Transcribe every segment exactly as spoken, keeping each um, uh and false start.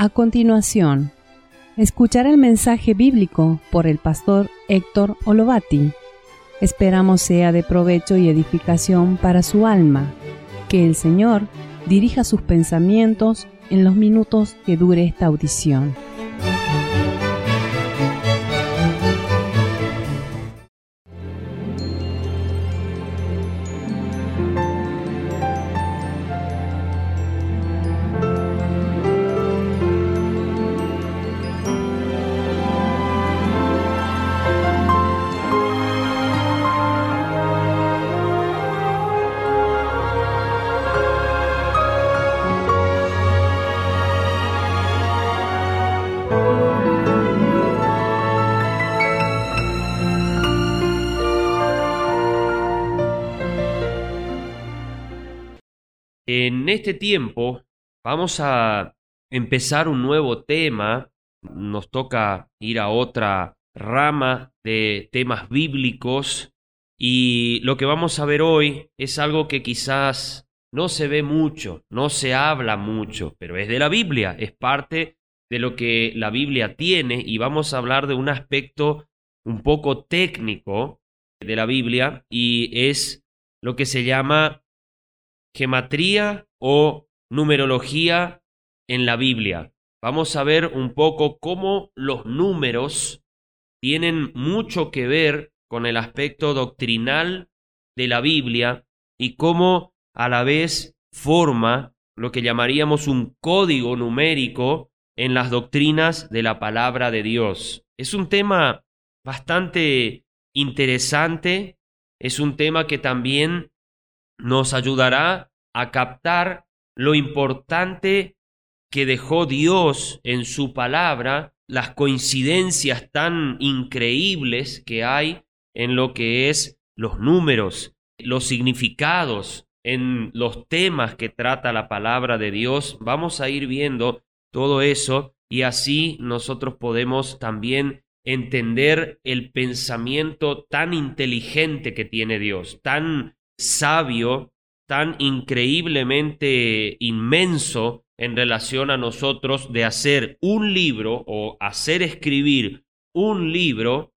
A continuación, escuchar el mensaje bíblico por el pastor Héctor Olovati. Esperamos sea de provecho y edificación para su alma. Que el Señor dirija sus pensamientos en los minutos que dure esta audición. En este tiempo vamos a empezar un nuevo tema. Nos toca ir a otra rama de temas bíblicos y lo que vamos a ver hoy es algo que quizás no se ve mucho, no se habla mucho, pero es de la Biblia, es parte de lo que la Biblia tiene y vamos a hablar de un aspecto un poco técnico de la Biblia y es lo que se llama gematría o numerología en la Biblia. Vamos a ver un poco cómo los números tienen mucho que ver con el aspecto doctrinal de la Biblia y cómo a la vez forma lo que llamaríamos un código numérico en las doctrinas de la palabra de Dios. Es un tema bastante interesante, es un tema que también nos ayudará a captar lo importante que dejó Dios en su palabra, las coincidencias tan increíbles que hay en lo que es los números, los significados en los temas que trata la palabra de Dios. Vamos a ir viendo todo eso y así nosotros podemos también entender el pensamiento tan inteligente que tiene Dios, tan sabio, tan increíblemente inmenso en relación a nosotros de hacer un libro o hacer escribir un libro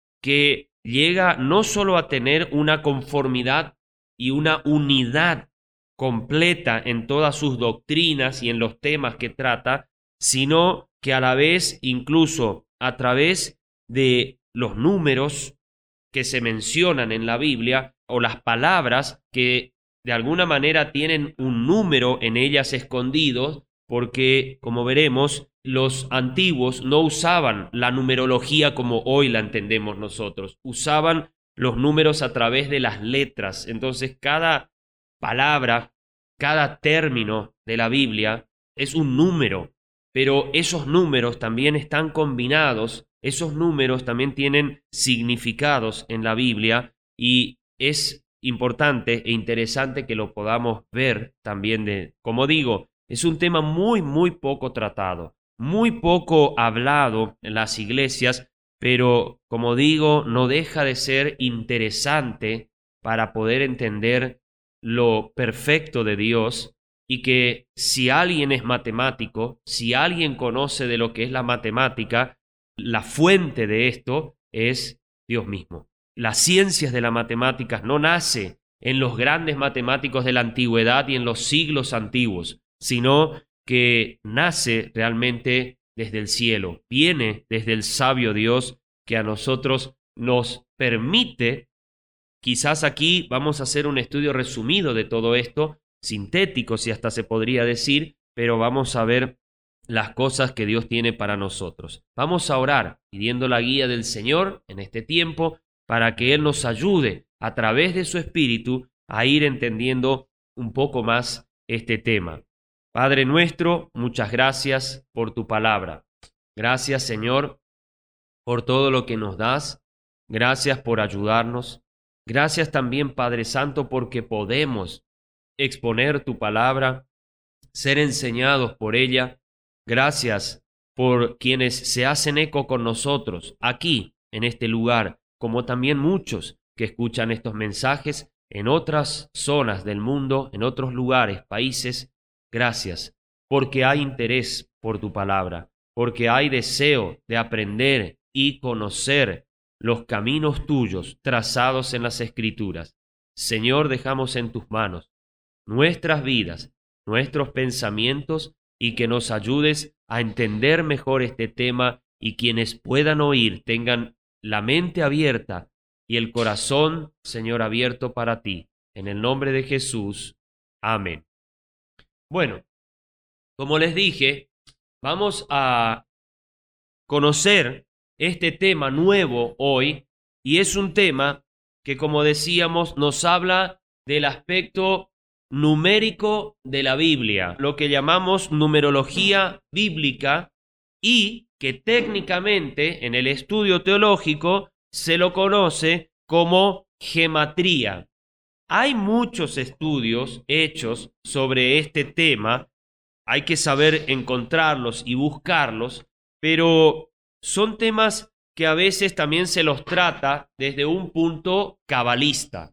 que llega no solo a tener una conformidad y una unidad completa en todas sus doctrinas y en los temas que trata, sino que a la vez incluso a través de los números que se mencionan en la Biblia o las palabras que de alguna manera tienen un número en ellas escondidos, porque, como veremos, los antiguos no usaban la numerología como hoy la entendemos nosotros, usaban los números a través de las letras. Entonces, cada palabra, cada término de la Biblia es un número, pero esos números también están combinados. Esos números también tienen significados en la Biblia y es importante e interesante que lo podamos ver también. De, como digo, es un tema muy, muy poco tratado, muy poco hablado en las iglesias, pero como digo, no deja de ser interesante para poder entender lo perfecto de Dios y que si alguien es matemático, si alguien conoce de lo que es la matemática, la fuente de esto es Dios mismo. Las ciencias de las matemáticas no nace en los grandes matemáticos de la antigüedad y en los siglos antiguos, sino que nace realmente desde el cielo, viene desde el sabio Dios que a nosotros nos permite. Quizás aquí vamos a hacer un estudio resumido de todo esto, sintético si hasta se podría decir, pero vamos a ver las cosas que Dios tiene para nosotros. Vamos a orar pidiendo la guía del Señor en este tiempo para que Él nos ayude a través de su Espíritu a ir entendiendo un poco más este tema. Padre nuestro, muchas gracias por tu palabra. Gracias, Señor, por todo lo que nos das. Gracias por ayudarnos. Gracias también, Padre Santo, porque podemos exponer tu palabra, ser enseñados por ella. Gracias por quienes se hacen eco con nosotros aquí, en este lugar, como también muchos que escuchan estos mensajes en otras zonas del mundo, en otros lugares, países. Gracias, porque hay interés por tu palabra, porque hay deseo de aprender y conocer los caminos tuyos trazados en las Escrituras. Señor, dejamos en tus manos nuestras vidas, nuestros pensamientos, y que nos ayudes a entender mejor este tema, y quienes puedan oír tengan la mente abierta y el corazón, Señor, abierto para ti. En el nombre de Jesús. Amén. Bueno, como les dije, vamos a conocer este tema nuevo hoy, y es un tema que, como decíamos, nos habla del aspecto numérico de la Biblia, lo que llamamos numerología bíblica, y que técnicamente en el estudio teológico se lo conoce como gematría. Hay muchos estudios hechos sobre este tema, hay que saber encontrarlos y buscarlos, pero son temas que a veces también se los trata desde un punto cabalista.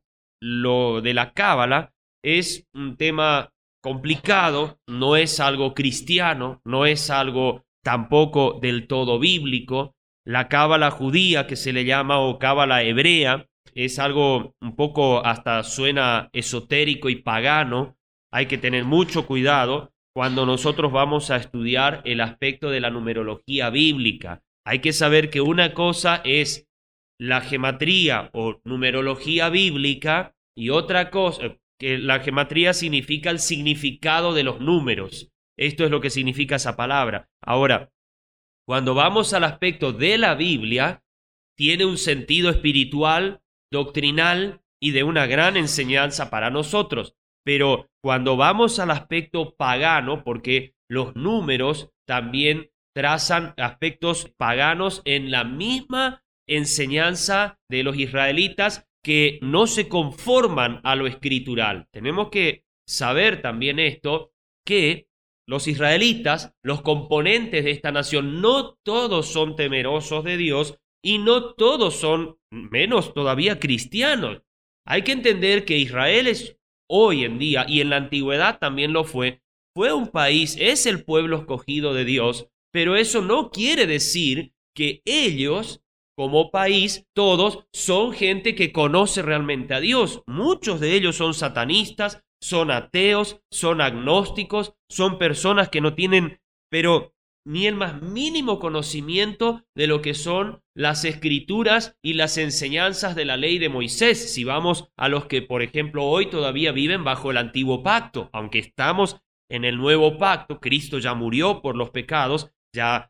Lo de la cábala es un tema complicado, no es algo cristiano, no es algo tampoco del todo bíblico. La cábala judía, que se le llama, o cábala hebrea, es algo un poco, hasta suena esotérico y pagano. Hay que tener mucho cuidado cuando nosotros vamos a estudiar el aspecto de la numerología bíblica. Hay que saber que una cosa es la gematría o numerología bíblica, y otra cosa, que la gematría significa el significado de los números. Esto es lo que significa esa palabra. Ahora, cuando vamos al aspecto de la Biblia, tiene un sentido espiritual, doctrinal y de una gran enseñanza para nosotros. Pero cuando vamos al aspecto pagano, porque los números también trazan aspectos paganos en la misma enseñanza de los israelitas, que no se conforman a lo escritural. Tenemos que saber también esto, que los israelitas, los componentes de esta nación, no todos son temerosos de Dios, y no todos son, menos todavía, cristianos. Hay que entender que Israel es hoy en día, y en la antigüedad también lo fue, fue un país, es el pueblo escogido de Dios, pero eso no quiere decir que ellos, como país, todos son gente que conoce realmente a Dios. Muchos de ellos son satanistas, son ateos, son agnósticos, son personas que no tienen, pero ni el más mínimo conocimiento de lo que son las escrituras y las enseñanzas de la ley de Moisés. Si vamos a los que, por ejemplo, hoy todavía viven bajo el antiguo pacto, aunque estamos en el nuevo pacto, Cristo ya murió por los pecados, ya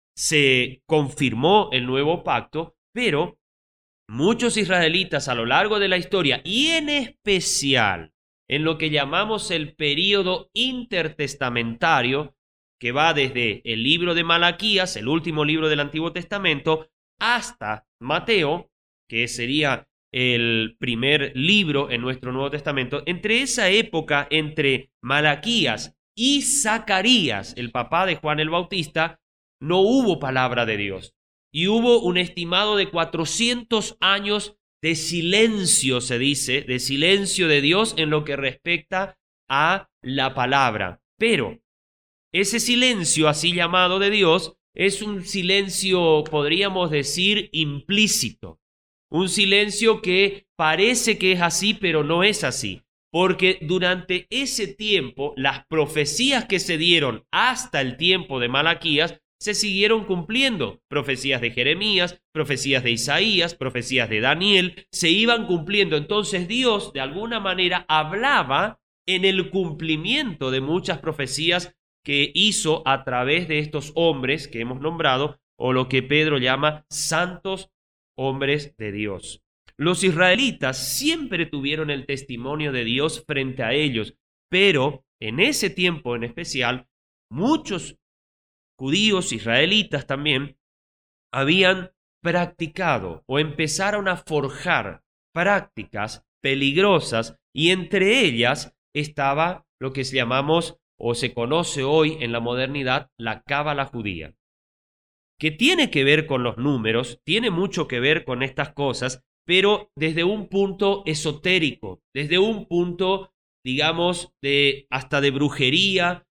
se confirmó el nuevo pacto, pero muchos israelitas a lo largo de la historia, y en especial en lo que llamamos el período intertestamentario, que va desde el libro de Malaquías, el último libro del Antiguo Testamento, hasta Mateo, que sería el primer libro en nuestro Nuevo Testamento. Entre esa época, entre Malaquías y Zacarías, el papá de Juan el Bautista, no hubo palabra de Dios, y hubo un estimado de cuatrocientos años de silencio, se dice, de silencio de Dios en lo que respecta a la palabra. Pero ese silencio así llamado de Dios es un silencio, podríamos decir, implícito, un silencio que parece que es así, pero no es así, porque durante ese tiempo las profecías que se dieron hasta el tiempo de Malaquías se siguieron cumpliendo. Profecías de Jeremías, profecías de Isaías, profecías de Daniel, se iban cumpliendo. Entonces Dios, de alguna manera, hablaba en el cumplimiento de muchas profecías que hizo a través de estos hombres que hemos nombrado, o lo que Pedro llama santos hombres de Dios. Los israelitas siempre tuvieron el testimonio de Dios frente a ellos, pero en ese tiempo en especial, muchos judíos israelitas también habían practicado o empezaron a forjar prácticas peligrosas, y entre ellas estaba lo que llamamos o se conoce hoy en la modernidad la cábala judía, que tiene que ver con los números, tiene mucho que ver con estas cosas, pero desde un punto esotérico, desde un punto, digamos, de hasta de brujería,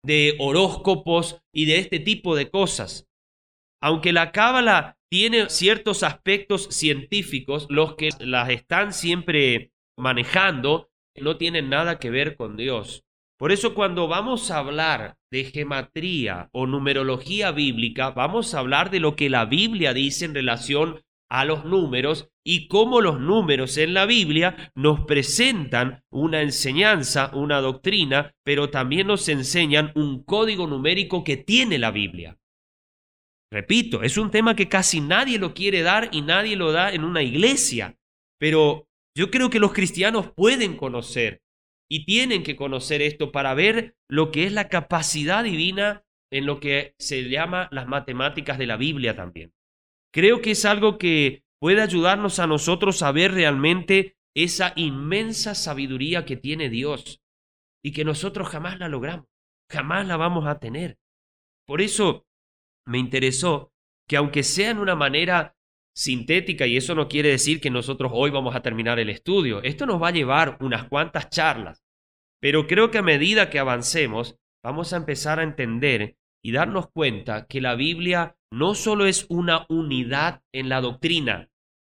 de horóscopos y de este tipo de cosas. Aunque la cábala tiene ciertos aspectos científicos, los que las están siempre manejando no tienen nada que ver con Dios. Por eso cuando vamos a hablar de gematría o numerología bíblica, vamos a hablar de lo que la Biblia dice en relación a los números y cómo los números en la Biblia nos presentan una enseñanza, una doctrina, pero también nos enseñan un código numérico que tiene la Biblia. Repito, es un tema que casi nadie lo quiere dar y nadie lo da en una iglesia, pero yo creo que los cristianos pueden conocer y tienen que conocer esto para ver lo que es la capacidad divina en lo que se llama las matemáticas de la Biblia también. Creo que es algo que puede ayudarnos a nosotros a ver realmente esa inmensa sabiduría que tiene Dios y que nosotros jamás la logramos, jamás la vamos a tener. Por eso me interesó que aunque sea en una manera sintética, y eso no quiere decir que nosotros hoy vamos a terminar el estudio, esto nos va a llevar unas cuantas charlas, pero creo que a medida que avancemos vamos a empezar a entender y darnos cuenta que la Biblia no solo es una unidad en la doctrina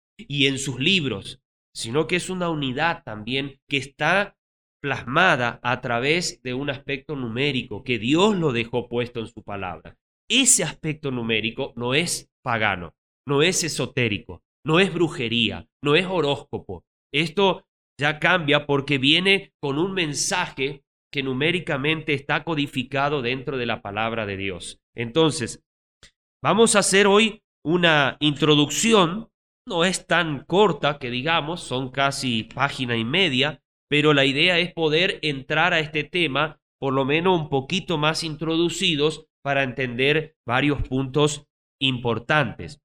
y en sus libros, sino que es una unidad también que está plasmada a través de un aspecto numérico que Dios lo dejó puesto en su palabra. Ese aspecto numérico no es pagano, no es esotérico, no es brujería, no es horóscopo. Esto ya cambia porque viene con un mensaje que numéricamente está codificado dentro de la palabra de Dios. Entonces, vamos a hacer hoy una introducción, no es tan corta que digamos, son casi página y media, pero la idea es poder entrar a este tema por lo menos un poquito más introducidos para entender varios puntos importantes.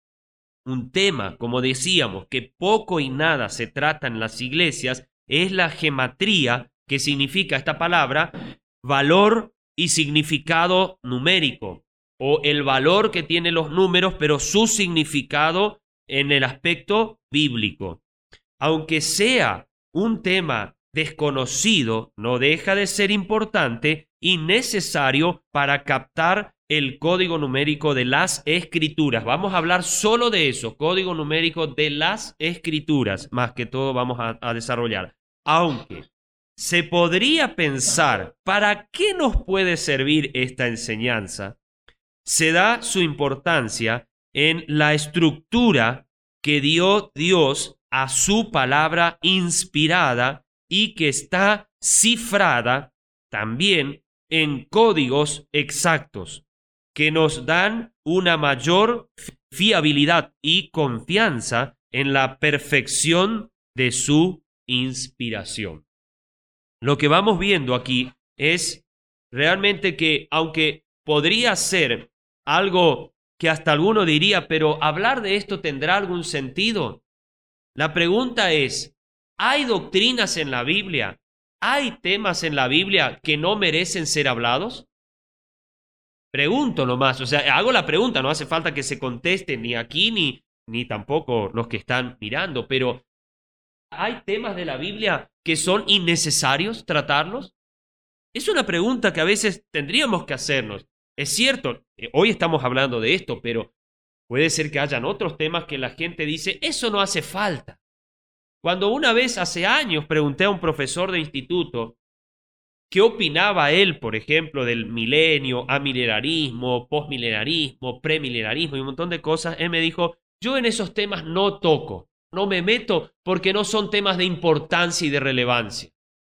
Un tema, como decíamos, que poco y nada se trata en las iglesias es la gematría, que significa esta palabra valor y significado numérico, o el valor que tienen los números, pero su significado en el aspecto bíblico. Aunque sea un tema desconocido, no deja de ser importante y necesario para captar el código numérico de las escrituras. Vamos a hablar solo de eso, código numérico de las escrituras, más que todo vamos a, a desarrollar. Aunque se podría pensar, ¿para qué nos puede servir esta enseñanza? Se da su importancia en la estructura que dio Dios a su palabra inspirada y que está cifrada también en códigos exactos que nos dan una mayor fiabilidad y confianza en la perfección de su inspiración. Lo que vamos viendo aquí es realmente que, aunque podría ser algo que hasta alguno diría, pero ¿hablar de esto tendrá algún sentido? La pregunta es, ¿hay doctrinas en la Biblia? ¿Hay temas en la Biblia que no merecen ser hablados? Pregunto nomás, o sea, hago la pregunta, no hace falta que se conteste ni aquí ni, ni tampoco los que están mirando, pero ¿hay temas de la Biblia que son innecesarios tratarlos? Es una pregunta que a veces tendríamos que hacernos. Es cierto, hoy estamos hablando de esto, pero puede ser que hayan otros temas que la gente dice, eso no hace falta. Cuando una vez hace años pregunté a un profesor de instituto qué opinaba él, por ejemplo, del milenio, amilenarismo, postmilenarismo, premilenarismo y un montón de cosas, él me dijo, yo en esos temas no toco, no me meto porque no son temas de importancia y de relevancia.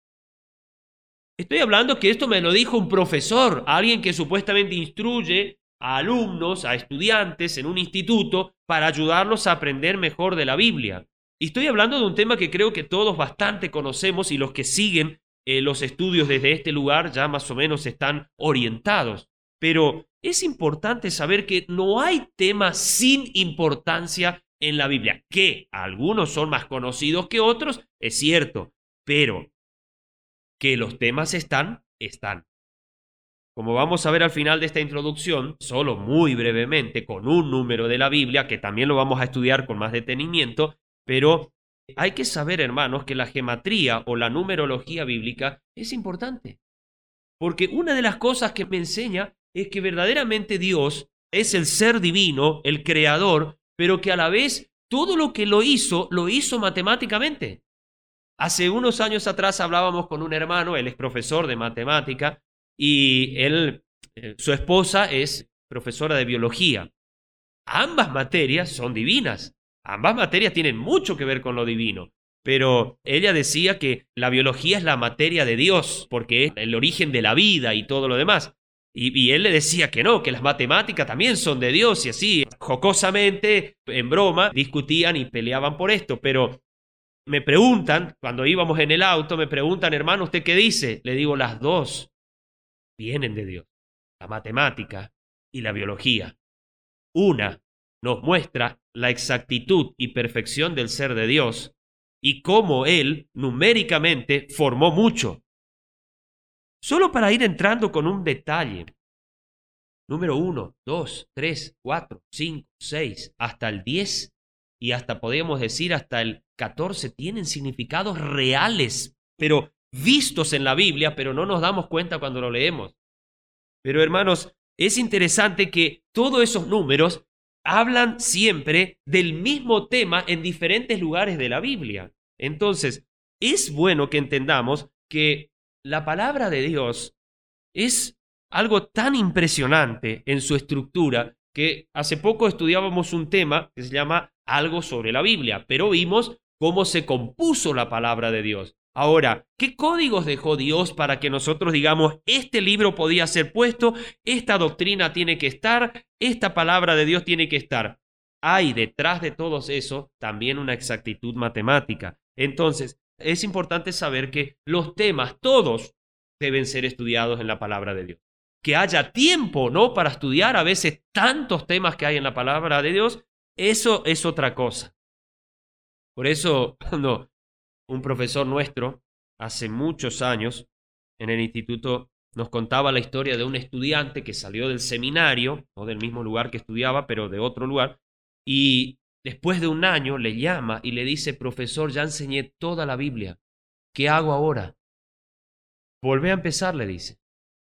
Estoy hablando que esto me lo dijo un profesor, alguien que supuestamente instruye a alumnos, a estudiantes en un instituto para ayudarlos a aprender mejor de la Biblia. Y estoy hablando de un tema que creo que todos bastante conocemos y los que siguen eh, los estudios desde este lugar ya más o menos están orientados. Pero es importante saber que no hay temas sin importancia en la Biblia, que algunos son más conocidos que otros, es cierto, pero que los temas están, están. Como vamos a ver al final de esta introducción, solo muy brevemente, con un número de la Biblia, que también lo vamos a estudiar con más detenimiento, pero hay que saber, hermanos, que la gematría o la numerología bíblica es importante. porque una de las cosas que me enseña es que verdaderamente Dios es el ser divino, el creador, pero que a la vez todo lo que lo hizo, lo hizo matemáticamente. Hace unos años atrás hablábamos con un hermano, él es profesor de matemática, y él, eh, su esposa es profesora de biología. Ambas materias son divinas, ambas materias tienen mucho que ver con lo divino, pero ella decía que la biología es la materia de Dios, porque es el origen de la vida y todo lo demás. Y, y él le decía que no, que las matemáticas también son de Dios, y así, jocosamente, en broma, discutían y peleaban por esto, pero me preguntan, cuando íbamos en el auto, me preguntan, hermano, ¿usted qué dice? Le digo, las dos vienen de Dios, la matemática y la biología. Una nos muestra la exactitud y perfección del ser de Dios y cómo Él numéricamente formó mucho. Solo para ir entrando con un detalle. Número uno, dos, tres, cuatro, cinco, seis, hasta el diez y hasta podríamos decir hasta el catorce tienen significados reales, pero vistos en la Biblia, pero no nos damos cuenta cuando lo leemos. Pero hermanos, es interesante que todos esos números hablan siempre del mismo tema en diferentes lugares de la Biblia. Entonces, es bueno que entendamos que la palabra de Dios es algo tan impresionante en su estructura que hace poco estudiábamos un tema que se llama Algo sobre la Biblia, pero vimos cómo se compuso la palabra de Dios. Ahora, ¿qué códigos dejó Dios para que nosotros digamos, este libro podía ser puesto, esta doctrina tiene que estar, esta palabra de Dios tiene que estar? Hay detrás de todo eso también una exactitud matemática. Entonces, es importante saber que los temas, todos, deben ser estudiados en la palabra de Dios. Que haya tiempo, ¿no?, para estudiar a veces tantos temas que hay en la palabra de Dios, eso es otra cosa. Por eso, cuando un profesor nuestro, hace muchos años, en el instituto, nos contaba la historia de un estudiante que salió del seminario, no del mismo lugar que estudiaba, pero de otro lugar, y después de un año le llama y le dice, profesor, ya enseñé toda la Biblia, ¿qué hago ahora? Volvé a empezar, le dice.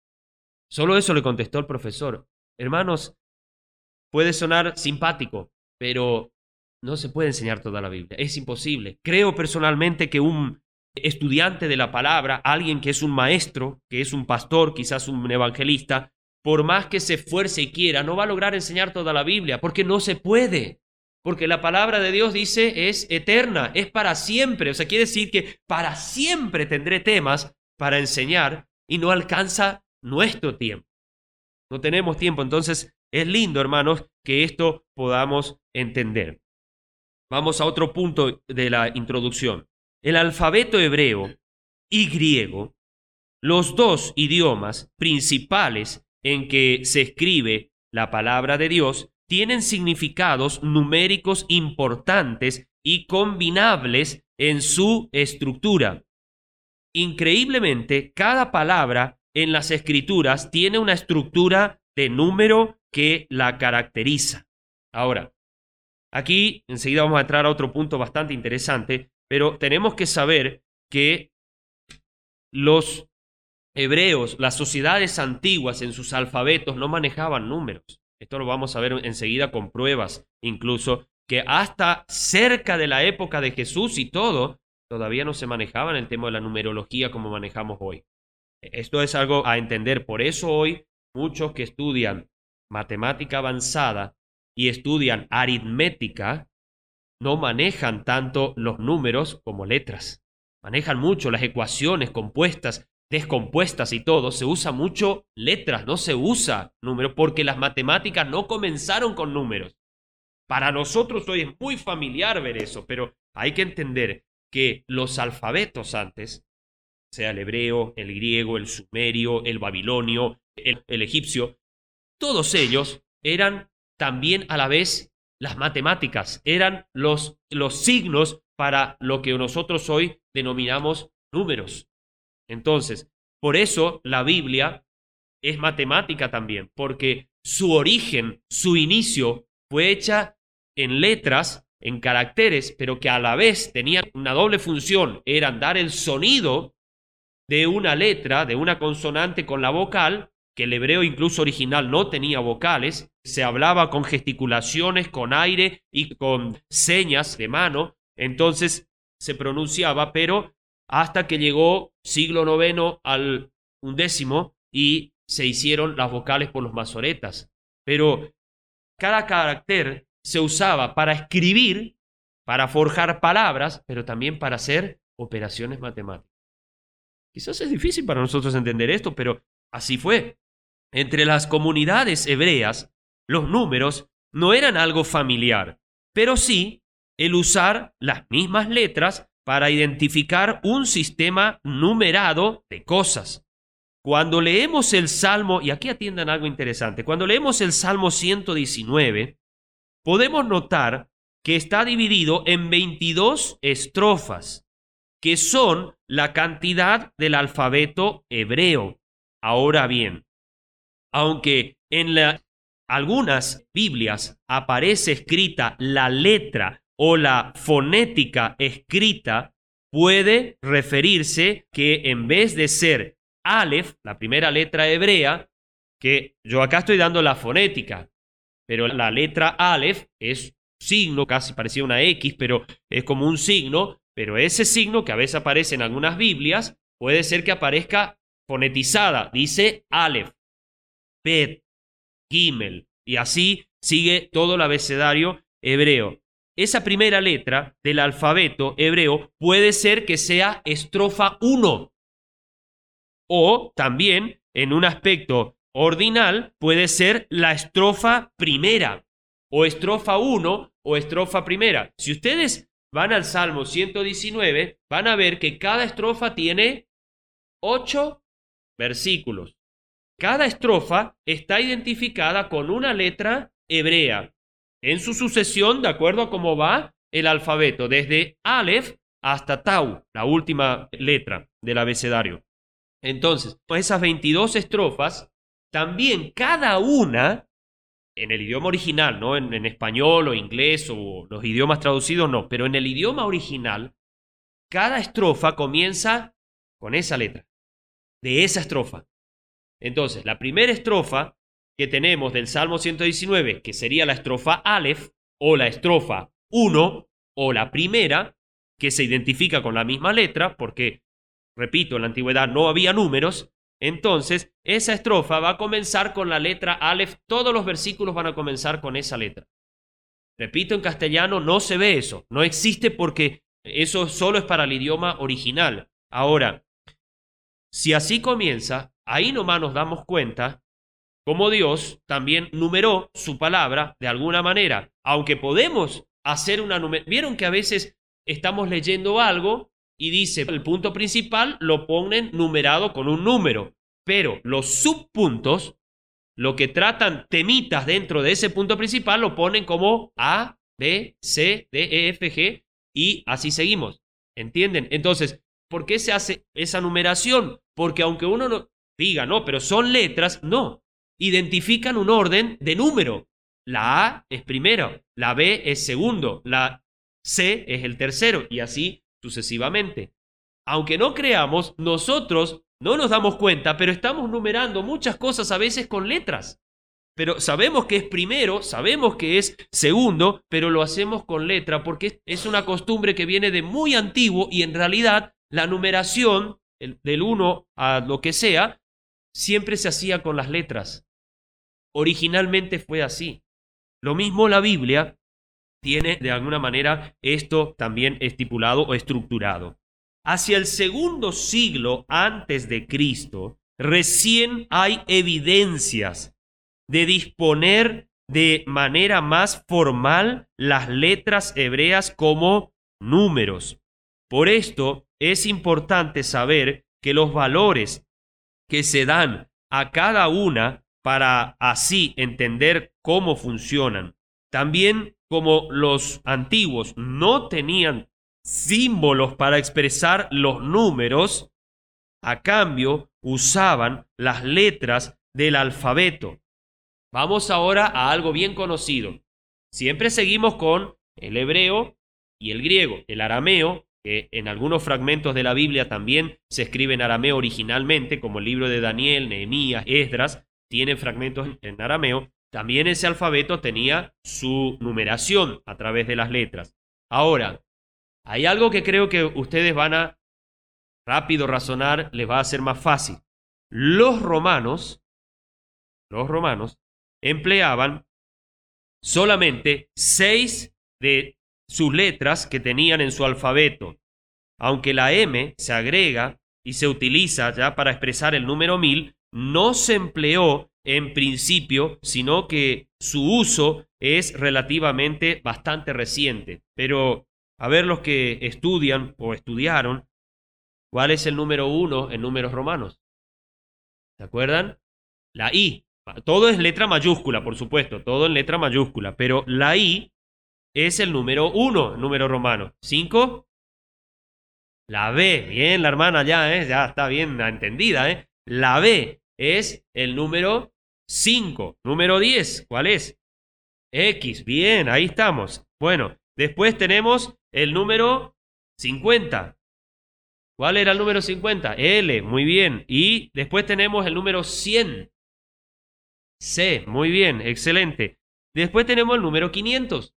Solo eso le contestó el profesor. Hermanos, puede sonar simpático, pero no se puede enseñar toda la Biblia. Es imposible. Creo personalmente que un estudiante de la palabra, alguien que es un maestro, que es un pastor, quizás un evangelista, por más que se esfuerce y quiera, no va a lograr enseñar toda la Biblia, porque no se puede. Porque la palabra de Dios dice es eterna, es para siempre. O sea, quiere decir que para siempre tendré temas para enseñar y no alcanza nuestro tiempo. No tenemos tiempo, entonces es lindo, hermanos, que esto podamos entender. Vamos a otro punto de la introducción. El alfabeto hebreo y griego, los dos idiomas principales en que se escribe la palabra de Dios, tienen significados numéricos importantes y combinables en su estructura. Increíblemente, cada palabra en las escrituras tiene una estructura de número que la caracteriza. Ahora, aquí enseguida vamos a entrar a otro punto bastante interesante, pero tenemos que saber que los hebreos, las sociedades antiguas en sus alfabetos no manejaban números. Esto lo vamos a ver enseguida con pruebas, incluso que hasta cerca de la época de Jesús y todo, todavía no se manejaba en el tema de la numerología como manejamos hoy. Esto es algo a entender. Por eso hoy muchos que estudian matemática avanzada y estudian aritmética no manejan tanto los números como letras. Manejan mucho las ecuaciones compuestas, descompuestas y todo. Se usa mucho letras, no se usa números porque las matemáticas no comenzaron con números. Para nosotros hoy es muy familiar ver eso, pero hay que entender que los alfabetos antes, sea el hebreo, el griego, el sumerio, el babilonio, el, el egipcio, todos ellos eran también a la vez las matemáticas, eran los, los signos para lo que nosotros hoy denominamos números. Entonces, por eso la Biblia es matemática también, porque su origen, su inicio fue hecha en letras, en caracteres, pero que a la vez tenían una doble función, eran dar el sonido de una letra, de una consonante con la vocal, que el hebreo incluso original no tenía vocales, se hablaba con gesticulaciones, con aire y con señas de mano, entonces se pronunciaba, pero hasta que llegó siglo noveno al undécimo y se hicieron las vocales por los masoretas. Pero cada carácter se usaba para escribir, para forjar palabras, pero también para hacer operaciones matemáticas. Quizás es difícil para nosotros entender esto, pero así fue. Entre las comunidades hebreas, los números no eran algo familiar, pero sí el usar las mismas letras para identificar un sistema numerado de cosas. Cuando leemos el Salmo, y aquí atiendan algo interesante, cuando leemos el Salmo ciento diecinueve, podemos notar que está dividido en veintidós estrofas, que son la cantidad del alfabeto hebreo. Ahora bien, aunque en la, algunas Biblias aparece escrita la letra o la fonética escrita, puede referirse que en vez de ser Aleph, la primera letra hebrea, que yo acá estoy dando la fonética, pero la letra Aleph es signo, casi parecía una X, pero es como un signo, pero ese signo que a veces aparece en algunas Biblias, puede ser que aparezca fonetizada, dice Aleph, Bet, Gimel, y así sigue todo el abecedario hebreo. Esa primera letra del alfabeto hebreo puede ser que sea estrofa uno, o también en un aspecto ordinal puede ser la estrofa primera, o estrofa uno o estrofa primera. Si ustedes van al Salmo ciento diecinueve, van a ver que cada estrofa tiene ocho versículos. Cada estrofa está identificada con una letra hebrea en su sucesión de acuerdo a cómo va el alfabeto, desde Aleph hasta Tau, la última letra del abecedario. Entonces, esas veintidós estrofas, también cada una, en el idioma original, no en, en español o inglés o los idiomas traducidos, no, pero en el idioma original, cada estrofa comienza con esa letra, de esa estrofa. Entonces, la primera estrofa que tenemos del Salmo ciento diecinueve, que sería la estrofa Aleph, o la estrofa uno, o la primera, que se identifica con la misma letra, porque, repito, en la antigüedad no había números, entonces esa estrofa va a comenzar con la letra Aleph, todos los versículos van a comenzar con esa letra. Repito, en castellano no se ve eso, no existe porque eso solo es para el idioma original. Ahora, si así comienza, ahí nomás nos damos cuenta cómo Dios también numeró su palabra de alguna manera, aunque podemos hacer una numeración. Vieron que a veces estamos leyendo algo y dice, el punto principal lo ponen numerado con un número, pero los subpuntos, lo que tratan temitas dentro de ese punto principal, lo ponen como A, B, C, D, E, F, G, y así seguimos. ¿Entienden? Entonces, ¿por qué se hace esa numeración? Porque aunque uno no diga, no, pero son letras, no. Identifican un orden de número. La A es primero, la B es segundo, la C es el tercero, y así sucesivamente. Aunque no creamos, nosotros no nos damos cuenta, pero estamos numerando muchas cosas a veces con letras. Pero sabemos que es primero, sabemos que es segundo, pero lo hacemos con letra porque es una costumbre que viene de muy antiguo y en realidad la numeración del uno a lo que sea siempre se hacía con las letras. Originalmente fue así. Lo mismo la Biblia tiene de alguna manera esto también estipulado o estructurado. Hacia el segundo siglo antes de Cristo, recién hay evidencias de disponer de manera más formal las letras hebreas como números. Por esto es importante saber que los valores que se dan a cada una para así entender cómo funcionan. También como los antiguos no tenían símbolos para expresar los números, a cambio usaban las letras del alfabeto. Vamos ahora a algo bien conocido. Siempre seguimos con el hebreo y el griego. El arameo que en algunos fragmentos de la Biblia también se escribe en arameo originalmente, como el libro de Daniel, Nehemías, Esdras, tienen fragmentos en arameo. También ese alfabeto tenía su numeración a través de las letras. Ahora, hay algo que creo que ustedes van a rápido razonar, les va a ser más fácil. Los romanos, los romanos empleaban solamente seis de sus letras que tenían en su alfabeto, aunque la M se agrega y se utiliza ya para expresar el número mil, no se empleó en principio, sino que su uso es relativamente bastante reciente. Pero a ver los que estudian o estudiaron, ¿cuál es el número uno en números romanos? ¿Se acuerdan? La I. Todo es letra mayúscula, por supuesto, todo en letra mayúscula, pero la I es el número uno en número romano. ¿Cinco? La B, bien, la hermana ya, ¿eh? Ya está bien entendida, ¿eh? La B es el número cinco. Número diez, ¿cuál es? X, bien, ahí estamos. Bueno, después tenemos el número cincuenta. ¿Cuál era el número cincuenta? L, muy bien. Y después tenemos el número cien. C, muy bien, excelente. Después tenemos el número quinientos.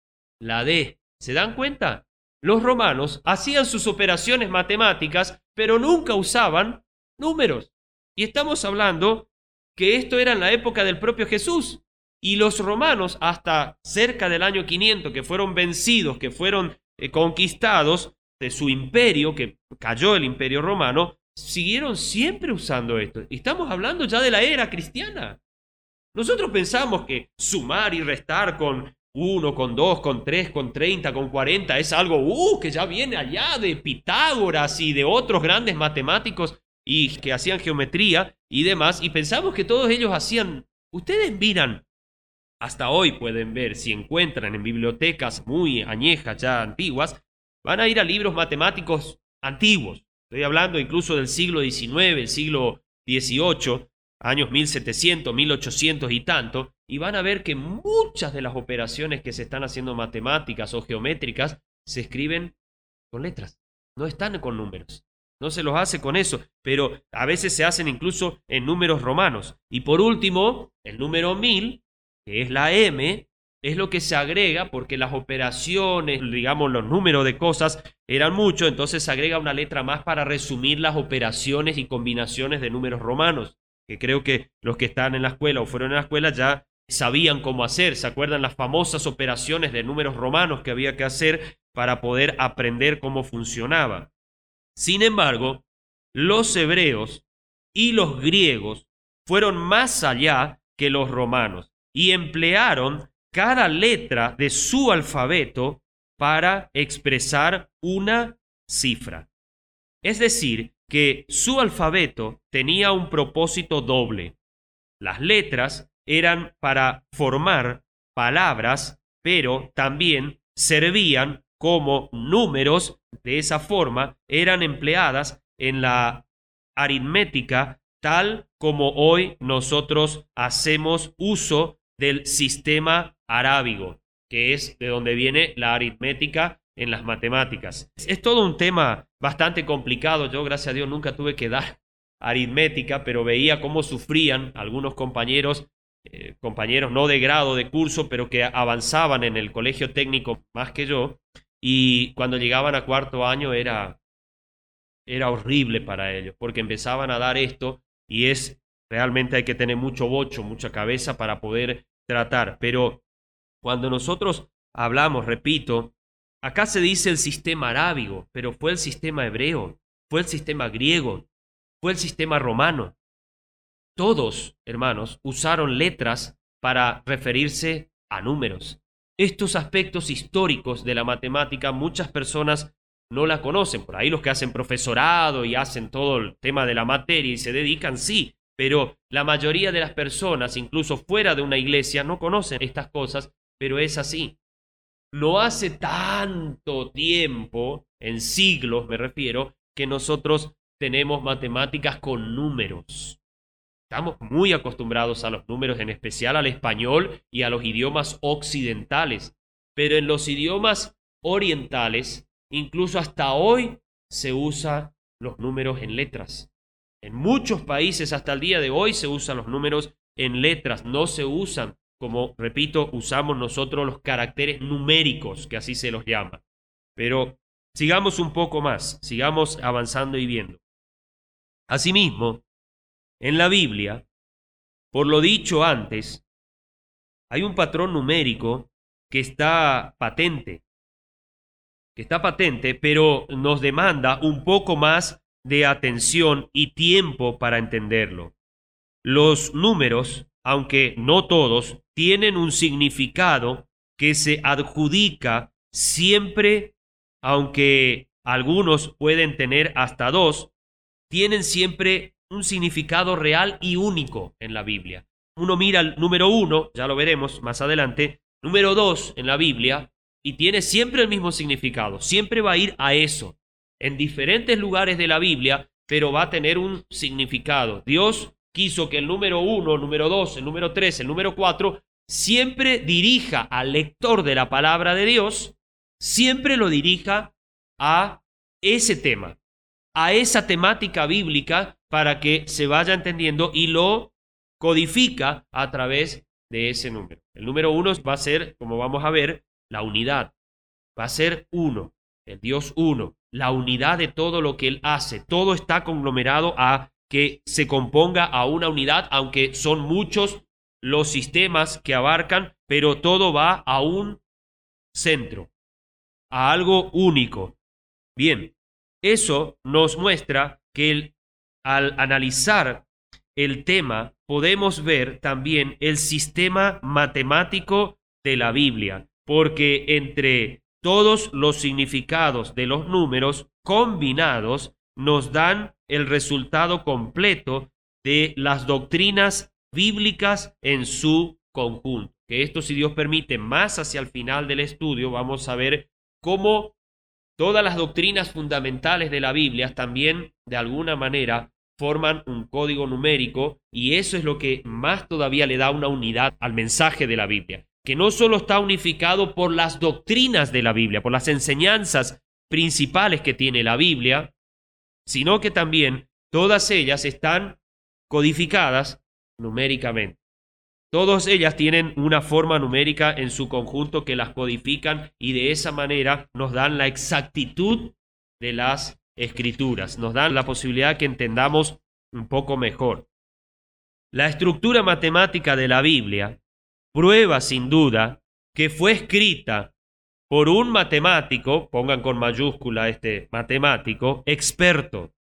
La D. ¿Se dan cuenta? Los romanos hacían sus operaciones matemáticas, pero nunca usaban números. Y estamos hablando que esto era en la época del propio Jesús. Y los romanos, hasta cerca del año quinientos, que fueron vencidos, que fueron eh, conquistados de su imperio, que cayó el imperio romano, siguieron siempre usando esto. Y estamos hablando ya de la era cristiana. Nosotros pensamos que sumar y restar con uno, con dos, con tres, con treinta, con cuarenta es algo uh, que ya viene allá de Pitágoras y de otros grandes matemáticos y que hacían geometría y demás, y pensamos que todos ellos hacían. Ustedes miran, hasta hoy pueden ver, si encuentran en bibliotecas muy añejas, ya antiguas, van a ir a libros matemáticos antiguos. Estoy hablando incluso del siglo diecinueve, el siglo dieciocho, años mil setecientos, mil ochocientos y tanto, y van a ver que muchas de las operaciones que se están haciendo matemáticas o geométricas se escriben con letras, no están con números. No se los hace con eso, pero a veces se hacen incluso en números romanos. Y por último, el número mil, que es la M, es lo que se agrega porque las operaciones, digamos los números de cosas eran muchos, entonces se agrega una letra más para resumir las operaciones y combinaciones de números romanos, que creo que los que están en la escuela o fueron a la escuela ya sabían cómo hacer. ¿Se acuerdan las famosas operaciones de números romanos que había que hacer para poder aprender cómo funcionaba? Sin embargo, los hebreos y los griegos fueron más allá que los romanos y emplearon cada letra de su alfabeto para expresar una cifra. Es decir, que su alfabeto tenía un propósito doble. Las letras eran para formar palabras, pero también servían como números. De esa forma eran empleadas en la aritmética tal como hoy nosotros hacemos uso del sistema arábigo, que es de donde viene la aritmética en las matemáticas. Es todo un tema bastante complicado. Yo, gracias a Dios, nunca tuve que dar aritmética, pero veía cómo sufrían algunos compañeros, eh, compañeros no de grado, de curso, pero que avanzaban en el colegio técnico más que yo, y cuando llegaban a cuarto año era, era horrible para ellos, porque empezaban a dar esto, y es realmente hay que tener mucho bocho, mucha cabeza para poder tratar. Pero cuando nosotros hablamos, repito, acá se dice el sistema arábigo, pero fue el sistema hebreo, fue el sistema griego, fue el sistema romano. Todos, hermanos, usaron letras para referirse a números. Estos aspectos históricos de la matemática muchas personas no la conocen. Por ahí los que hacen profesorado y hacen todo el tema de la materia y se dedican, sí, pero la mayoría de las personas, incluso fuera de una iglesia, no conocen estas cosas, pero es así. No hace tanto tiempo, en siglos me refiero, que nosotros tenemos matemáticas con números. Estamos muy acostumbrados a los números, en especial al español y a los idiomas occidentales. Pero en los idiomas orientales, incluso hasta hoy se usan los números en letras. En muchos países hasta el día de hoy se usan los números en letras, no se usan, como repito, usamos nosotros los caracteres numéricos, que así se los llama. Pero sigamos un poco más, sigamos avanzando y viendo. Asimismo, en la Biblia, por lo dicho antes, hay un patrón numérico que está patente, que está patente, pero nos demanda un poco más de atención y tiempo para entenderlo. Los números, aunque no todos, tienen un significado que se adjudica siempre, aunque algunos pueden tener hasta dos, tienen siempre un significado real y único en la Biblia. Uno mira el número uno, ya lo veremos más adelante, número dos en la Biblia, y tiene siempre el mismo significado, siempre va a ir a eso, en diferentes lugares de la Biblia, pero va a tener un significado. Dios quiso que el número uno, el número dos, el número tres, el número cuatro, siempre dirija al lector de la palabra de Dios, siempre lo dirija a ese tema, a esa temática bíblica, para que se vaya entendiendo, y lo codifica a través de ese número. El número uno va a ser, como vamos a ver, la unidad. Va a ser uno, el Dios uno, la unidad de todo lo que Él hace. Todo está conglomerado a que se componga a una unidad, aunque son muchos los sistemas que abarcan, pero todo va a un centro, a algo único. Bien, eso nos muestra que el, al analizar el tema podemos ver también el sistema matemático de la Biblia, porque entre todos los significados de los números combinados nos dan el resultado completo de las doctrinas bíblicas en su conjunto. Que esto, si Dios permite, más hacia el final del estudio vamos a ver cómo todas las doctrinas fundamentales de la Biblia también, de alguna manera, forman un código numérico, y eso es lo que más todavía le da una unidad al mensaje de la Biblia, que no solo está unificado por las doctrinas de la Biblia, por las enseñanzas principales que tiene la Biblia, sino que también todas ellas están codificadas numéricamente. Todas ellas tienen una forma numérica en su conjunto que las codifican, y de esa manera nos dan la exactitud de las Escrituras, nos dan la posibilidad que entendamos un poco mejor. La estructura matemática de la Biblia prueba sin duda que fue escrita por un matemático, pongan con mayúscula este matemático, experto.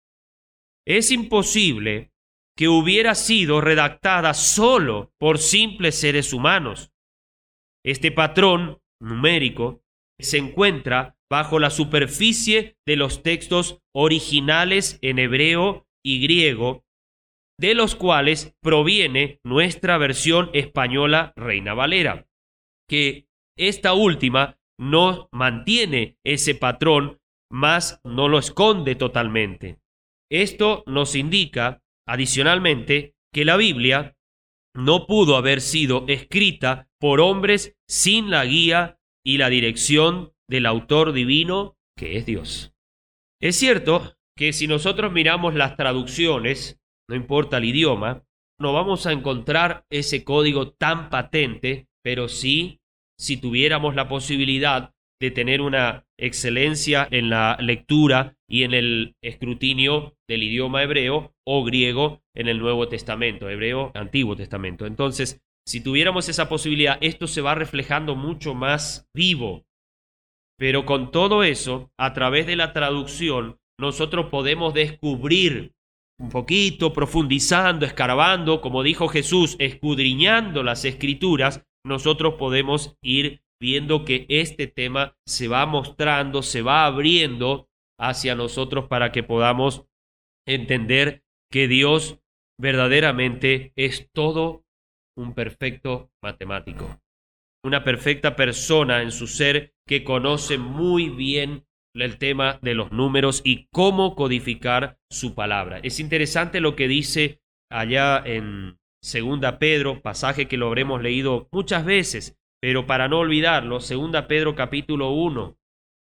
Es imposible que hubiera sido redactada solo por simples seres humanos. Este patrón numérico se encuentra bajo la superficie de los textos originales en hebreo y griego, de los cuales proviene nuestra versión española Reina Valera, que esta última no mantiene ese patrón, mas no lo esconde totalmente. Esto nos indica, adicionalmente, que la Biblia no pudo haber sido escrita por hombres sin la guía y la dirección del autor divino, que es Dios. Es cierto que si nosotros miramos las traducciones, no importa el idioma, no vamos a encontrar ese código tan patente, pero sí, si tuviéramos la posibilidad de tener una excelencia en la lectura y en el escrutinio del idioma hebreo o griego en el Nuevo Testamento, hebreo, Antiguo Testamento. Entonces, si tuviéramos esa posibilidad, esto se va reflejando mucho más vivo. Pero con todo eso, a través de la traducción, nosotros podemos descubrir un poquito, profundizando, escarbando, como dijo Jesús, escudriñando las Escrituras, nosotros podemos ir viendo que este tema se va mostrando, se va abriendo hacia nosotros para que podamos entender que Dios verdaderamente es todo un perfecto matemático, una perfecta persona en su ser que conoce muy bien el tema de los números y cómo codificar su palabra. Es interesante lo que dice allá en Segunda Pedro, pasaje que lo habremos leído muchas veces, pero para no olvidarlo, Segunda Pedro capítulo uno,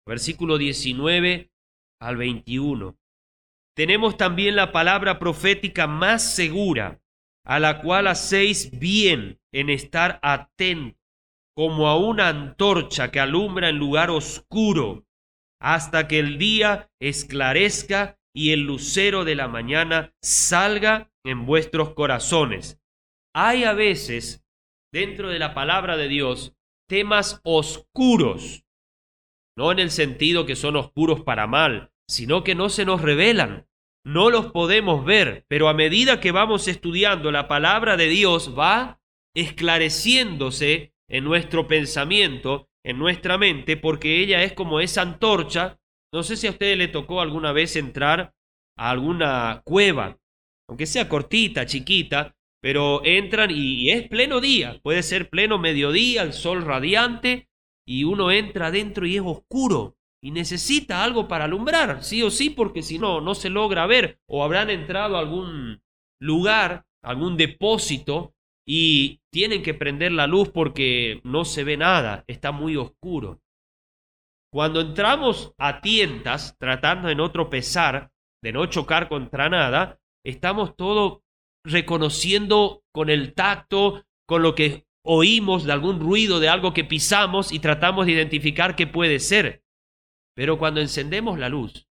versículo diecinueve al veintiuno. Tenemos también la palabra profética más segura, a la cual hacéis bien en estar atentos, como a una antorcha que alumbra en lugar oscuro, hasta que el día esclarezca y el lucero de la mañana salga en vuestros corazones. Hay a veces, dentro de la palabra de Dios, temas oscuros, no en el sentido que son oscuros para mal, sino que no se nos revelan, no los podemos ver, pero a medida que vamos estudiando la palabra de Dios va esclareciéndose en nuestro pensamiento, en nuestra mente, porque ella es como esa antorcha. No sé si a ustedes le tocó alguna vez entrar a alguna cueva, aunque sea cortita, chiquita, pero entran y, y es pleno día, puede ser pleno mediodía, el sol radiante, y uno entra adentro y es oscuro y necesita algo para alumbrar, sí o sí, porque si no, no se logra ver, o habrán entrado a algún lugar, algún depósito, y tienen que prender la luz porque no se ve nada, está muy oscuro. Cuando entramos a tientas, tratando de no tropezar, de no chocar contra nada, estamos todos reconociendo con el tacto, con lo que oímos de algún ruido, de algo que pisamos, y tratamos de identificar qué puede ser. Pero cuando encendemos la luz,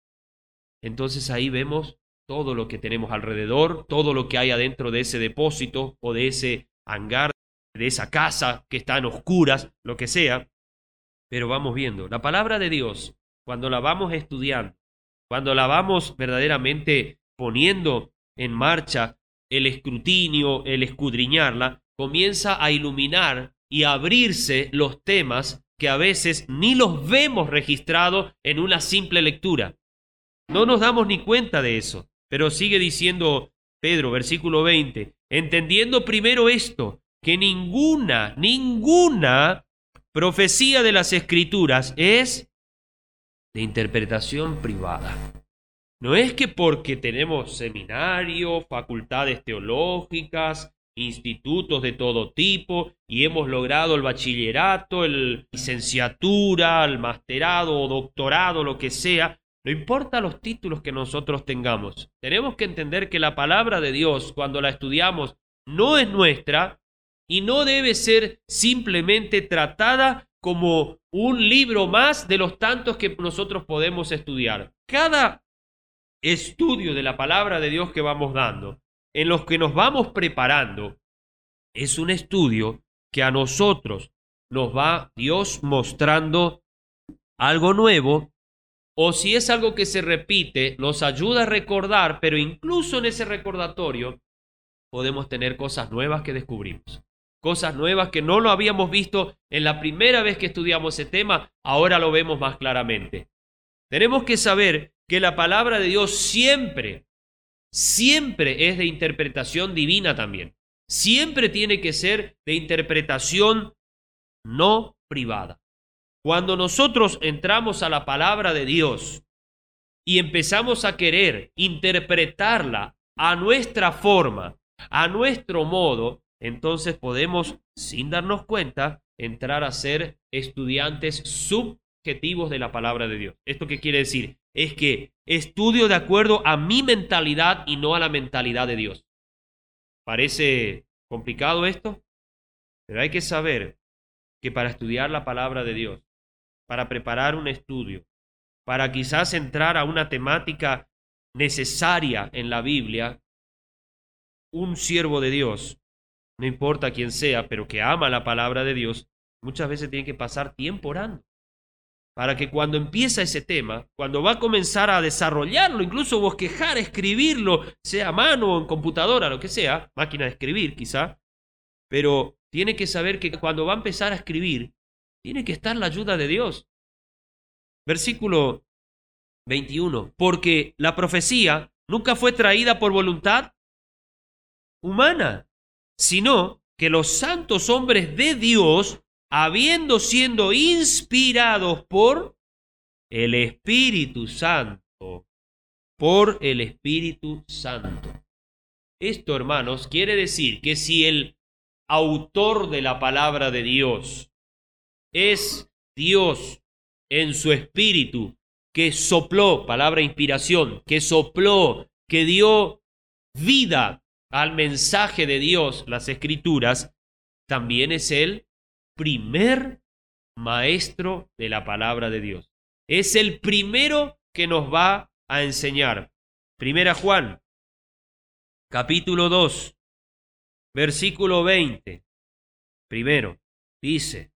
entonces ahí vemos todo lo que tenemos alrededor, todo lo que hay adentro de ese depósito o de ese hangar, de esa casa que está en oscuras, lo que sea. Pero vamos viendo, la palabra de Dios, cuando la vamos estudiando, cuando la vamos verdaderamente poniendo en marcha, el escrutinio, el escudriñarla, comienza a iluminar y a abrirse los temas que a veces ni los vemos registrados en una simple lectura. No nos damos ni cuenta de eso, pero sigue diciendo Pedro, versículo veinte, entendiendo primero esto, que ninguna, ninguna profecía de las Escrituras es de interpretación privada. No es que porque tenemos seminarios, facultades teológicas, institutos de todo tipo y hemos logrado el bachillerato, el licenciatura, el masterado o doctorado, lo que sea, no importa los títulos que nosotros tengamos. Tenemos que entender que la palabra de Dios, cuando la estudiamos, no es nuestra y no debe ser simplemente tratada como un libro más de los tantos que nosotros podemos estudiar. Cada estudio de la palabra de Dios que vamos dando, en los que nos vamos preparando, es un estudio que a nosotros nos va Dios mostrando algo nuevo, o si es algo que se repite, nos ayuda a recordar, pero incluso en ese recordatorio podemos tener cosas nuevas que descubrimos, cosas nuevas que no lo habíamos visto en la primera vez que estudiamos ese tema, ahora lo vemos más claramente. Tenemos que saber que la palabra de Dios siempre, siempre es de interpretación divina también. Siempre tiene que ser de interpretación no privada. Cuando nosotros entramos a la palabra de Dios y empezamos a querer interpretarla a nuestra forma, a nuestro modo, entonces podemos, sin darnos cuenta, entrar a ser estudiantes subjetivos de la palabra de Dios. ¿Esto qué quiere decir? Es que estudio de acuerdo a mi mentalidad y no a la mentalidad de Dios. ¿Parece complicado esto? Pero hay que saber que para estudiar la palabra de Dios, para preparar un estudio, para quizás entrar a una temática necesaria en la Biblia, un siervo de Dios, no importa quién sea, pero que ama la palabra de Dios, muchas veces tiene que pasar tiempo orando. Para que cuando empieza ese tema, cuando va a comenzar a desarrollarlo, incluso bosquejar, escribirlo, sea a mano o en computadora, lo que sea, máquina de escribir quizá, pero tiene que saber que cuando va a empezar a escribir, tiene que estar la ayuda de Dios. Versículo veintiuno, porque la profecía nunca fue traída por voluntad humana, sino que los santos hombres de Dios, habiendo sido inspirados por el Espíritu Santo, por el Espíritu Santo. Esto, hermanos, quiere decir que si el autor de la palabra de Dios es Dios en su espíritu, que sopló, palabra inspiración, que sopló, que dio vida al mensaje de Dios, las Escrituras, también es el primer maestro de la palabra de Dios. Es el primero que nos va a enseñar. Primera Juan, capítulo dos, versículo veinte. Primero, dice: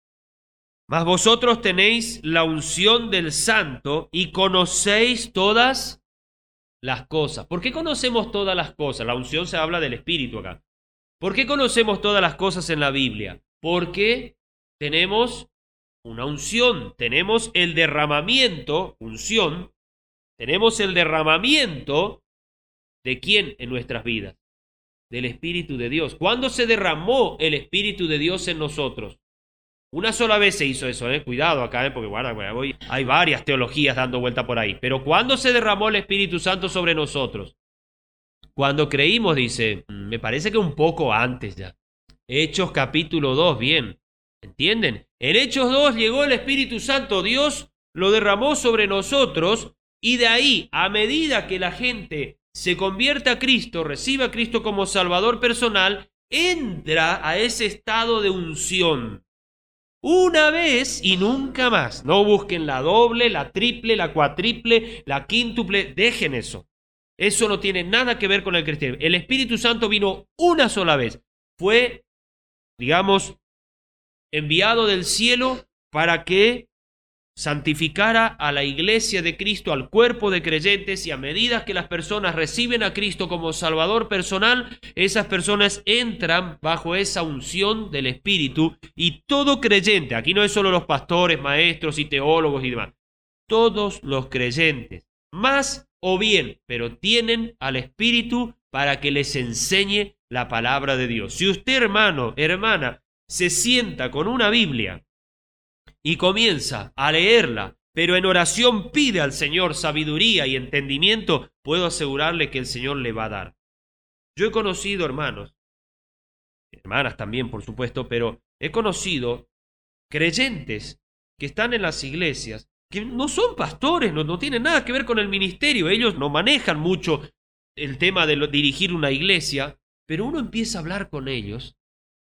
Mas vosotros tenéis la unción del Santo y conocéis todas las cosas. ¿Por qué conocemos todas las cosas? La unción se habla del Espíritu acá. ¿Por qué conocemos todas las cosas en la Biblia? Porque tenemos una unción, tenemos el derramamiento, unción, tenemos el derramamiento ¿de quién en nuestras vidas? Del Espíritu de Dios. ¿Cuándo se derramó el Espíritu de Dios en nosotros? Una sola vez se hizo eso, ¿eh? Cuidado acá, ¿eh? Porque guarda, voy, hay varias teologías dando vuelta por ahí. Pero ¿cuándo se derramó el Espíritu Santo sobre nosotros? Cuando creímos, dice, me parece que un poco antes ya. Hechos capítulo dos, bien. ¿Entienden? En Hechos dos llegó el Espíritu Santo, Dios lo derramó sobre nosotros y de ahí, a medida que la gente se convierte a Cristo, recibe a Cristo como Salvador personal, entra a ese estado de unción. Una vez y nunca más. No busquen la doble, la triple, la cuatriple, la quíntuple. Dejen eso. Eso no tiene nada que ver con el cristianismo. El Espíritu Santo vino una sola vez. Fue, digamos, enviado del cielo para que santificara a la iglesia de Cristo, al cuerpo de creyentes, y a medida que las personas reciben a Cristo como Salvador personal, esas personas entran bajo esa unción del Espíritu, y todo creyente, aquí no es solo los pastores, maestros y teólogos y demás, todos los creyentes, más o bien, pero tienen al Espíritu para que les enseñe la palabra de Dios. Si usted, hermano, hermana, se sienta con una Biblia y comienza a leerla, pero en oración pide al Señor sabiduría y entendimiento, puedo asegurarle que el Señor le va a dar. Yo he conocido, hermanos, hermanas también, por supuesto, pero he conocido creyentes que están en las iglesias, que no son pastores, no, no tienen nada que ver con el ministerio, ellos no manejan mucho el tema de lo, dirigir una iglesia, pero uno empieza a hablar con ellos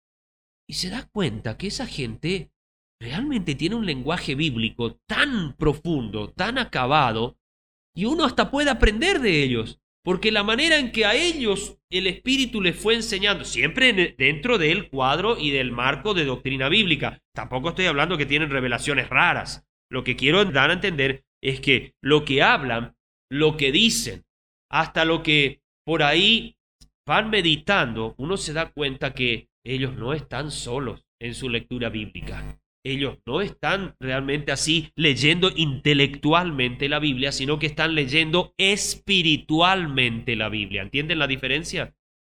y se da cuenta que esa gente realmente tiene un lenguaje bíblico tan profundo, tan acabado, y uno hasta puede aprender de ellos, porque la manera en que a ellos el Espíritu les fue enseñando, siempre dentro del cuadro y del marco de doctrina bíblica. Tampoco estoy hablando que tienen revelaciones raras. Lo que quiero dar a entender es que lo que hablan, lo que dicen, hasta lo que por ahí van meditando, uno se da cuenta que ellos no están solos en su lectura bíblica. Ellos no están realmente así leyendo intelectualmente la Biblia, sino que están leyendo espiritualmente la Biblia. ¿Entienden la diferencia?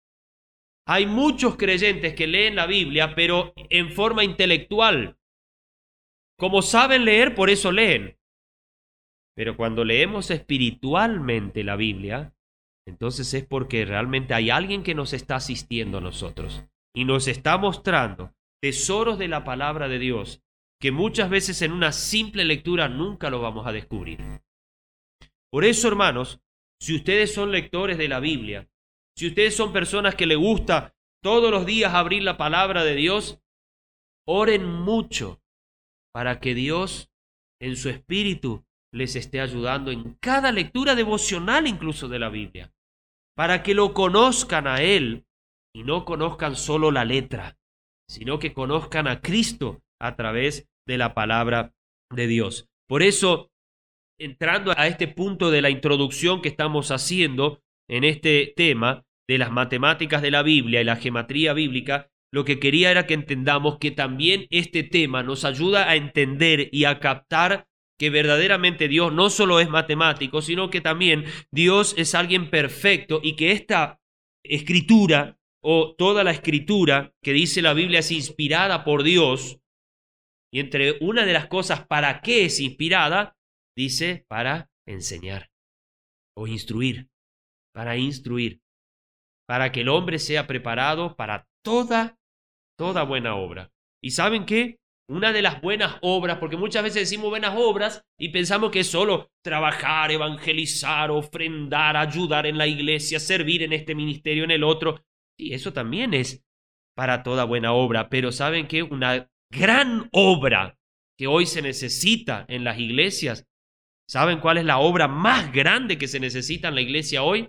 Hay muchos creyentes que leen la Biblia, pero en forma intelectual. Como saben leer, por eso leen. Pero cuando leemos espiritualmente la Biblia, entonces es porque realmente hay alguien que nos está asistiendo a nosotros y nos está mostrando tesoros de la palabra de Dios que muchas veces en una simple lectura nunca lo vamos a descubrir. Por eso, hermanos, si ustedes son lectores de la Biblia, si ustedes son personas que les gusta todos los días abrir la palabra de Dios, oren mucho para que Dios en su espíritu les esté ayudando en cada lectura devocional incluso de la Biblia, para que lo conozcan a Él y no conozcan solo la letra, sino que conozcan a Cristo a través de la palabra de Dios. Por eso, entrando a este punto de la introducción que estamos haciendo en este tema de las matemáticas de la Biblia y la gematría bíblica, lo que quería era que entendamos que también este tema nos ayuda a entender y a captar que verdaderamente Dios no solo es matemático, sino que también Dios es alguien perfecto y que esta escritura o toda la escritura que dice la Biblia es inspirada por Dios. Y entre una de las cosas para qué es inspirada, dice para enseñar o instruir, para instruir, para que el hombre sea preparado para toda, toda buena obra. ¿Y saben qué? Una de las buenas obras, porque muchas veces decimos buenas obras y pensamos que es solo trabajar, evangelizar, ofrendar, ayudar en la iglesia, servir en este ministerio, en el otro. Y eso también es para toda buena obra, pero ¿saben qué? Una gran obra que hoy se necesita en las iglesias. ¿Saben cuál es la obra más grande que se necesita en la iglesia hoy?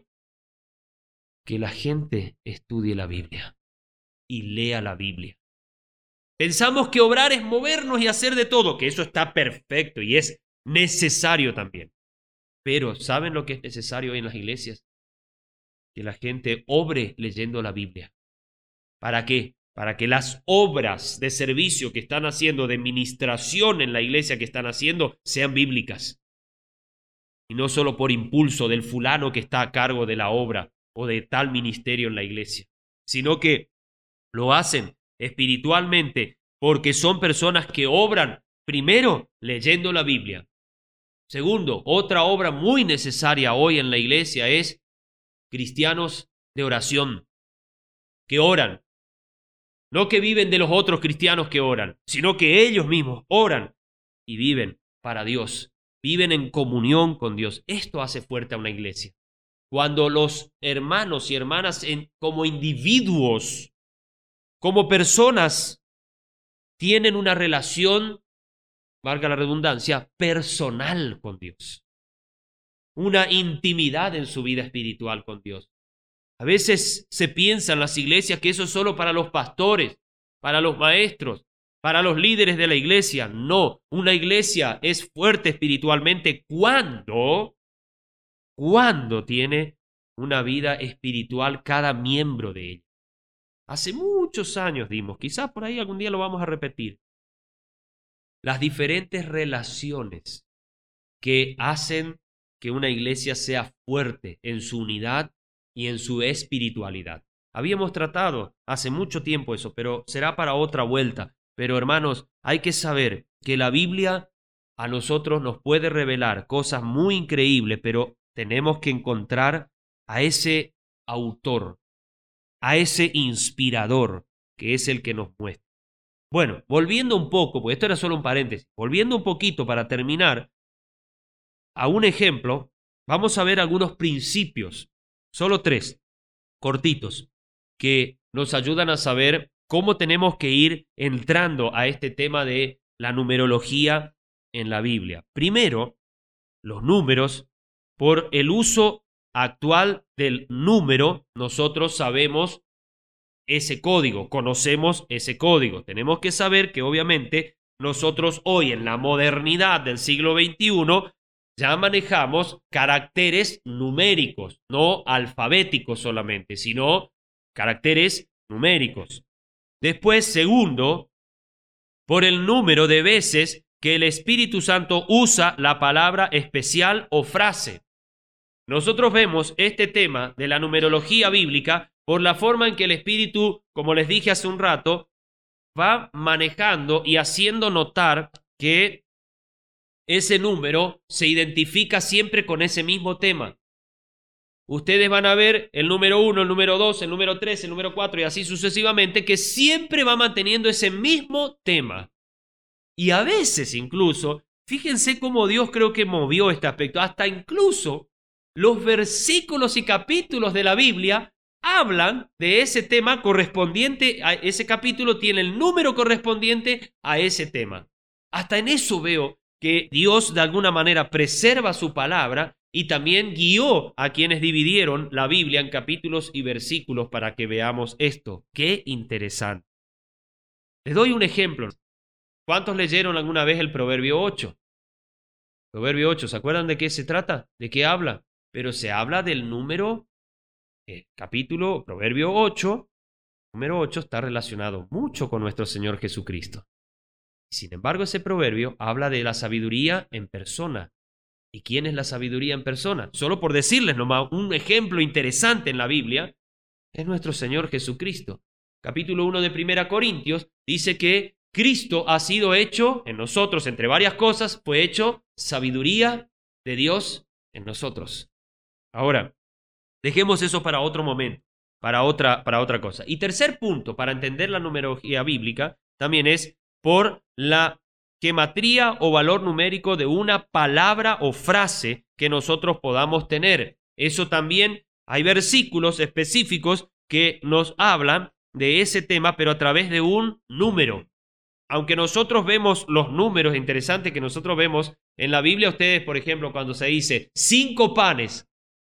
Que la gente estudie la Biblia y lea la Biblia. Pensamos que obrar es movernos y hacer de todo, que eso está perfecto y es necesario también. Pero ¿saben lo que es necesario hoy en las iglesias? Que la gente obre leyendo la Biblia. ¿Para qué? Para que las obras de servicio que están haciendo, de ministración en la iglesia que están haciendo, sean bíblicas. Y no solo por impulso del fulano que está a cargo de la obra o de tal ministerio en la iglesia, sino que lo hacen espiritualmente porque son personas que obran, primero, leyendo la Biblia. Segundo, otra obra muy necesaria hoy en la iglesia es cristianos de oración, que oran. No que viven de los otros cristianos que oran, sino que ellos mismos oran y viven para Dios, viven en comunión con Dios. Esto hace fuerte a una iglesia. Cuando los hermanos y hermanas en, como individuos, como personas, tienen una relación, valga la redundancia, personal con Dios. Una intimidad en su vida espiritual con Dios. A veces se piensa en las iglesias que eso es solo para los pastores, para los maestros, para los líderes de la iglesia. No, una iglesia es fuerte espiritualmente cuando, cuando tiene una vida espiritual cada miembro de ella. Hace muchos años dimos, quizás por ahí algún día lo vamos a repetir, las diferentes relaciones que hacen que una iglesia sea fuerte en su unidad y en su espiritualidad. Habíamos tratado hace mucho tiempo eso, pero será para otra vuelta. Pero hermanos, hay que saber que la Biblia a nosotros nos puede revelar cosas muy increíbles, pero tenemos que encontrar a ese autor, a ese inspirador, que es el que nos muestra. Bueno, volviendo un poco, porque esto era solo un paréntesis, volviendo un poquito para terminar, a un ejemplo, vamos a ver algunos principios, solo tres, cortitos, que nos ayudan a saber cómo tenemos que ir entrando a este tema de la numerología en la Biblia. Primero, los números, por el uso actual del número, nosotros sabemos ese código, conocemos ese código. Tenemos que saber que obviamente nosotros hoy en la modernidad del siglo veintiuno ya manejamos caracteres numéricos, no alfabéticos solamente, sino caracteres numéricos. Después, segundo, por el número de veces que el Espíritu Santo usa la palabra especial o frase. Nosotros vemos este tema de la numerología bíblica por la forma en que el Espíritu, como les dije hace un rato, va manejando y haciendo notar que ese número se identifica siempre con ese mismo tema. Ustedes van a ver el número uno, el número dos, el número tres, el número cuatro y así sucesivamente, que siempre va manteniendo ese mismo tema. Y a veces incluso, fíjense cómo Dios creo que movió este aspecto, hasta incluso los versículos y capítulos de la Biblia hablan de ese tema correspondiente a ese capítulo, tiene el número correspondiente a ese tema. Hasta en eso veo que Dios de alguna manera preserva su palabra y también guió a quienes dividieron la Biblia en capítulos y versículos para que veamos esto. ¡Qué interesante! Les doy un ejemplo. ¿Cuántos leyeron alguna vez el Proverbio ocho? Proverbio ocho, ¿se acuerdan de qué se trata? ¿De qué habla? Pero se habla del número, eh, capítulo, Proverbio ocho, número ocho está relacionado mucho con nuestro Señor Jesucristo. Sin embargo, ese proverbio habla de la sabiduría en persona. ¿Y quién es la sabiduría en persona? Solo por decirles nomás un ejemplo interesante en la Biblia, es nuestro Señor Jesucristo. Capítulo uno de Primera Corintios dice que Cristo ha sido hecho en nosotros, entre varias cosas, fue hecho sabiduría de Dios en nosotros. Ahora, dejemos eso para otro momento, para otra, para otra cosa. Y tercer punto, para entender la numerología bíblica, también es por la gematría o valor numérico de una palabra o frase que nosotros podamos tener. Eso también hay versículos específicos que nos hablan de ese tema, pero a través de un número. Aunque nosotros vemos los números, interesante que nosotros vemos en la Biblia, ustedes, por ejemplo, cuando se dice cinco panes,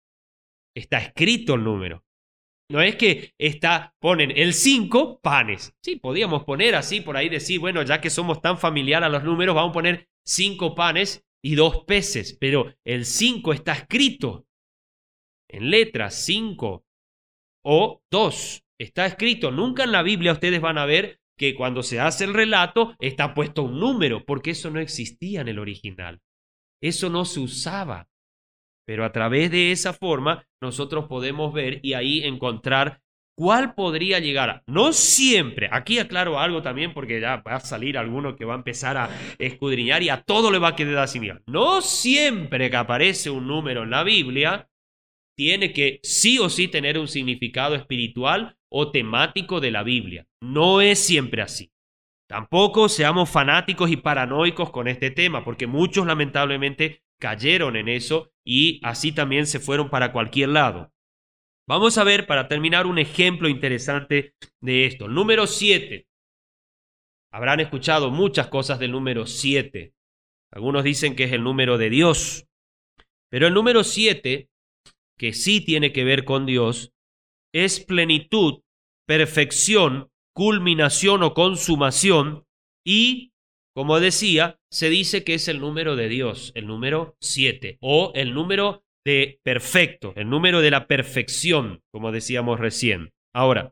está escrito el número. No es que está, ponen el cinco panes. Sí, podíamos poner así, por ahí decir, bueno, ya que somos tan familiares a los números, vamos a poner cinco panes y dos peces. Pero el cinco está escrito en letras, cinco o dos. Está escrito. Nunca en la Biblia ustedes van a ver que cuando se hace el relato está puesto un número, porque eso no existía en el original. Eso no se usaba. Pero a través de esa forma nosotros podemos ver y ahí encontrar cuál podría llegar. No siempre, aquí aclaro algo también porque ya va a salir alguno que va a empezar a escudriñar y a todo le va a quedar así. Mira, no siempre que aparece un número en la Biblia tiene que sí o sí tener un significado espiritual o temático de la Biblia. No es siempre así. Tampoco seamos fanáticos y paranoicos con este tema, porque muchos lamentablemente cayeron en eso y así también se fueron para cualquier lado. Vamos a ver, para terminar, un ejemplo interesante de esto. El número siete. Habrán escuchado muchas cosas del número siete. Algunos dicen que es el número de Dios. Pero el número siete, que sí tiene que ver con Dios, es plenitud, perfección, culminación o consumación y, como decía, se dice que es el número de Dios, el número siete, o el número de perfecto, el número de la perfección, como decíamos recién. Ahora,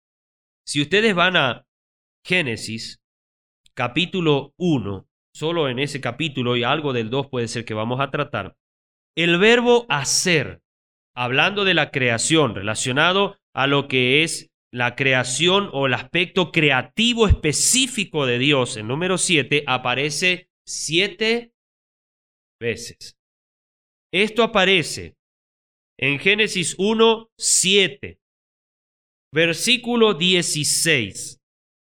si ustedes van a Génesis, capítulo uno, solo en ese capítulo y algo del dos puede ser que vamos a tratar, el verbo hacer, hablando de la creación, relacionado a lo que es la creación o el aspecto creativo específico de Dios, el número siete, aparece siete veces. Esto aparece en Génesis uno, siete, versículo dieciséis,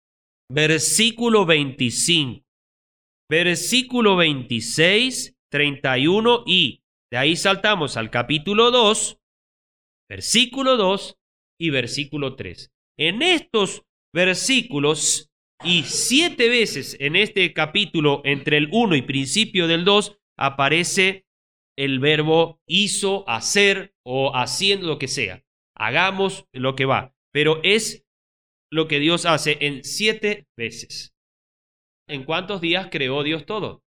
versículo veinticinco, versículo veintiséis, treinta y uno y de ahí saltamos al capítulo dos, versículo dos y versículo tres. En estos versículos y siete veces en este capítulo entre el uno y principio del dos aparece el verbo hizo, hacer o haciendo lo que sea. Hagamos lo que va. Pero es lo que Dios hace en siete veces. ¿En cuántos días creó Dios todo?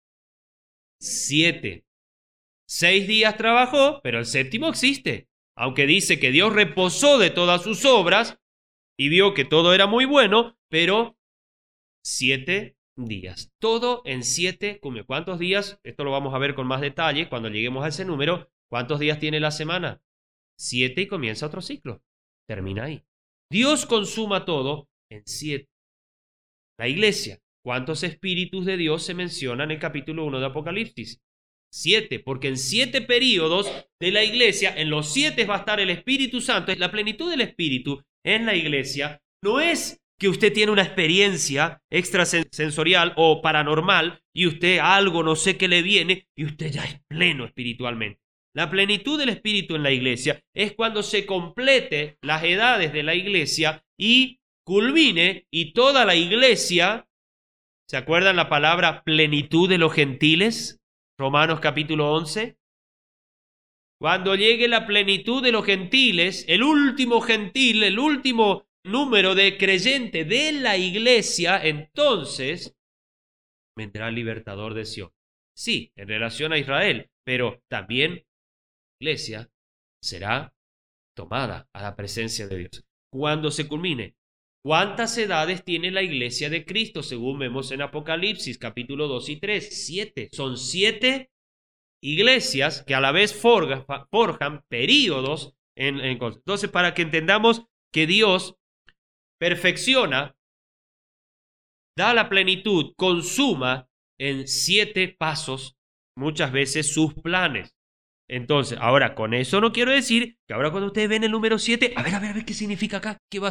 Siete. Seis días trabajó, pero el séptimo existe. Aunque dice que Dios reposó de todas sus obras y vio que todo era muy bueno, pero siete días. Todo en siete. ¿Cuántos días? Esto lo vamos a ver con más detalle cuando lleguemos a ese número. ¿Cuántos días tiene la semana? Siete y comienza otro ciclo. Termina ahí. Dios consuma todo en siete. La iglesia. ¿Cuántos espíritus de Dios se mencionan en el capítulo uno de Apocalipsis? Siete, porque en siete periodos de la iglesia, en los siete va a estar el Espíritu Santo. La plenitud del Espíritu en la iglesia no es que usted tiene una experiencia extrasensorial o paranormal y usted algo no sé qué le viene y usted ya es pleno espiritualmente. La plenitud del Espíritu en la iglesia es cuando se complete las edades de la iglesia y culmine y toda la iglesia, ¿se acuerdan la palabra plenitud de los gentiles? Romanos capítulo once. Cuando llegue la plenitud de los gentiles, el último gentil, el último número de creyente de la iglesia, entonces vendrá el libertador de Sion. Sí, en relación a Israel, pero también la iglesia será tomada a la presencia de Dios. Cuando se culmine, ¿cuántas edades tiene la iglesia de Cristo? Según vemos en Apocalipsis, capítulo dos y tres, siete. Son siete iglesias que a la vez forjan, forjan períodos. En, en, entonces, para que entendamos que Dios perfecciona, da la plenitud, consuma en siete pasos muchas veces sus planes. Entonces, ahora con eso no quiero decir que ahora cuando ustedes ven el número siete, a ver, a ver, a ver qué significa acá, qué va a ser.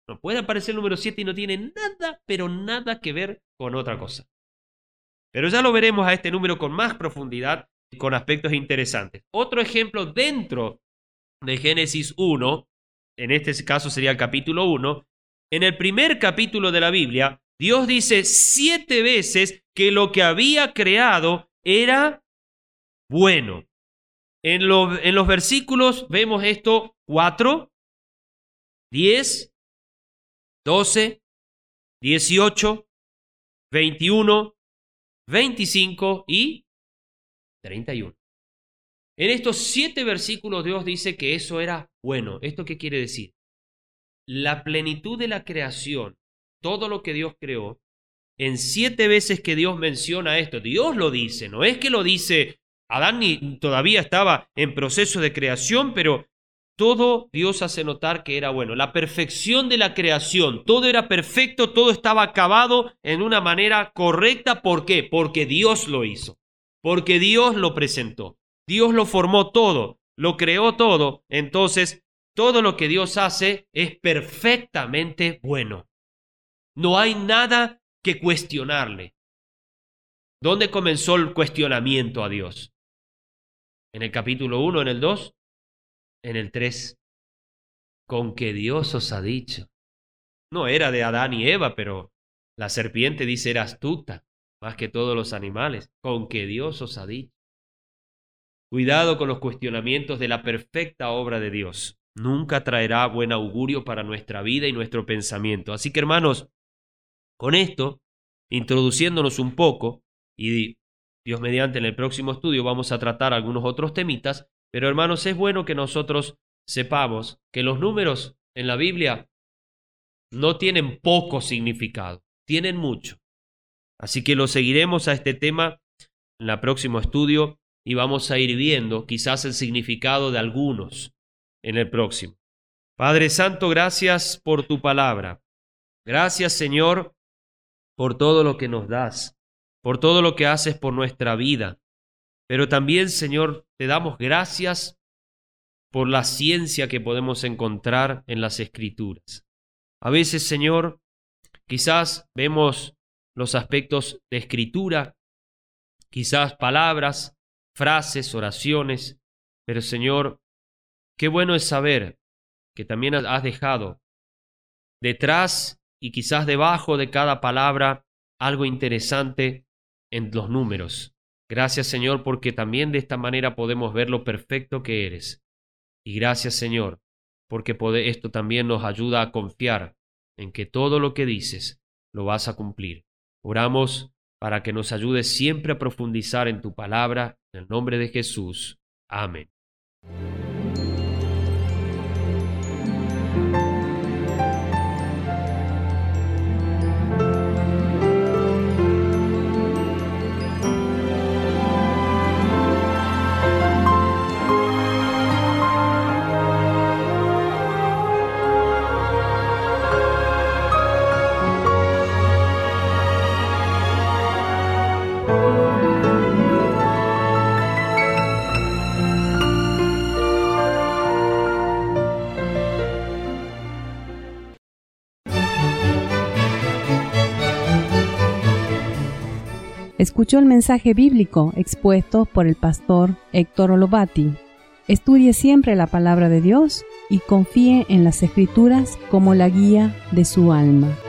No puede aparecer el número siete y no tiene nada, pero nada que ver con otra cosa. Pero ya lo veremos a este número con más profundidad y con aspectos interesantes. Otro ejemplo dentro de Génesis uno, en este caso sería el capítulo uno, en el primer capítulo de la Biblia, Dios dice siete veces que lo que había creado era bueno. En, lo, en los versículos vemos esto cuatro, diez, doce, dieciocho, veintiuno, veinticinco y treinta y uno. En estos siete versículos Dios dice que eso era bueno. ¿Esto qué quiere decir? La plenitud de la creación, todo lo que Dios creó, en siete veces que Dios menciona esto, Dios lo dice, no es que lo dice Adán ni todavía estaba en proceso de creación, pero todo Dios hace notar que era bueno. La perfección de la creación, todo era perfecto, todo estaba acabado en una manera correcta. ¿Por qué? Porque Dios lo hizo, porque Dios lo presentó, Dios lo formó todo, lo creó todo. Entonces, todo lo que Dios hace es perfectamente bueno. No hay nada que cuestionarle. ¿Dónde comenzó el cuestionamiento a Dios? ¿En el capítulo uno, en el dos? En el tres. Con que Dios os ha dicho. No era de Adán y Eva, pero la serpiente dice era astuta, más que todos los animales. Con que Dios os ha dicho. Cuidado con los cuestionamientos de la perfecta obra de Dios. Nunca traerá buen augurio para nuestra vida y nuestro pensamiento. Así que, hermanos, con esto, introduciéndonos un poco, y Dios mediante en el próximo estudio vamos a tratar algunos otros temitas, pero hermanos, es bueno que nosotros sepamos que los números en la Biblia no tienen poco significado, tienen mucho. Así que lo seguiremos a este tema en el próximo estudio y vamos a ir viendo quizás el significado de algunos en el próximo. Padre Santo, gracias por tu palabra. Gracias, Señor, por todo lo que nos das, por todo lo que haces por nuestra vida. Pero también, Señor, te damos gracias por la ciencia que podemos encontrar en las Escrituras. A veces, Señor, quizás vemos los aspectos de escritura, quizás palabras, frases, oraciones, pero, Señor, qué bueno es saber que también has dejado detrás y quizás debajo de cada palabra algo interesante en los números. Gracias, Señor, porque también de esta manera podemos ver lo perfecto que eres. Y gracias, Señor, porque esto también nos ayuda a confiar en que todo lo que dices lo vas a cumplir. Oramos para que nos ayudes siempre a profundizar en tu palabra, en el nombre de Jesús. Amén. Escuchó el mensaje bíblico expuesto por el pastor Héctor Olovati. Estudie siempre la palabra de Dios y confíe en las Escrituras como la guía de su alma.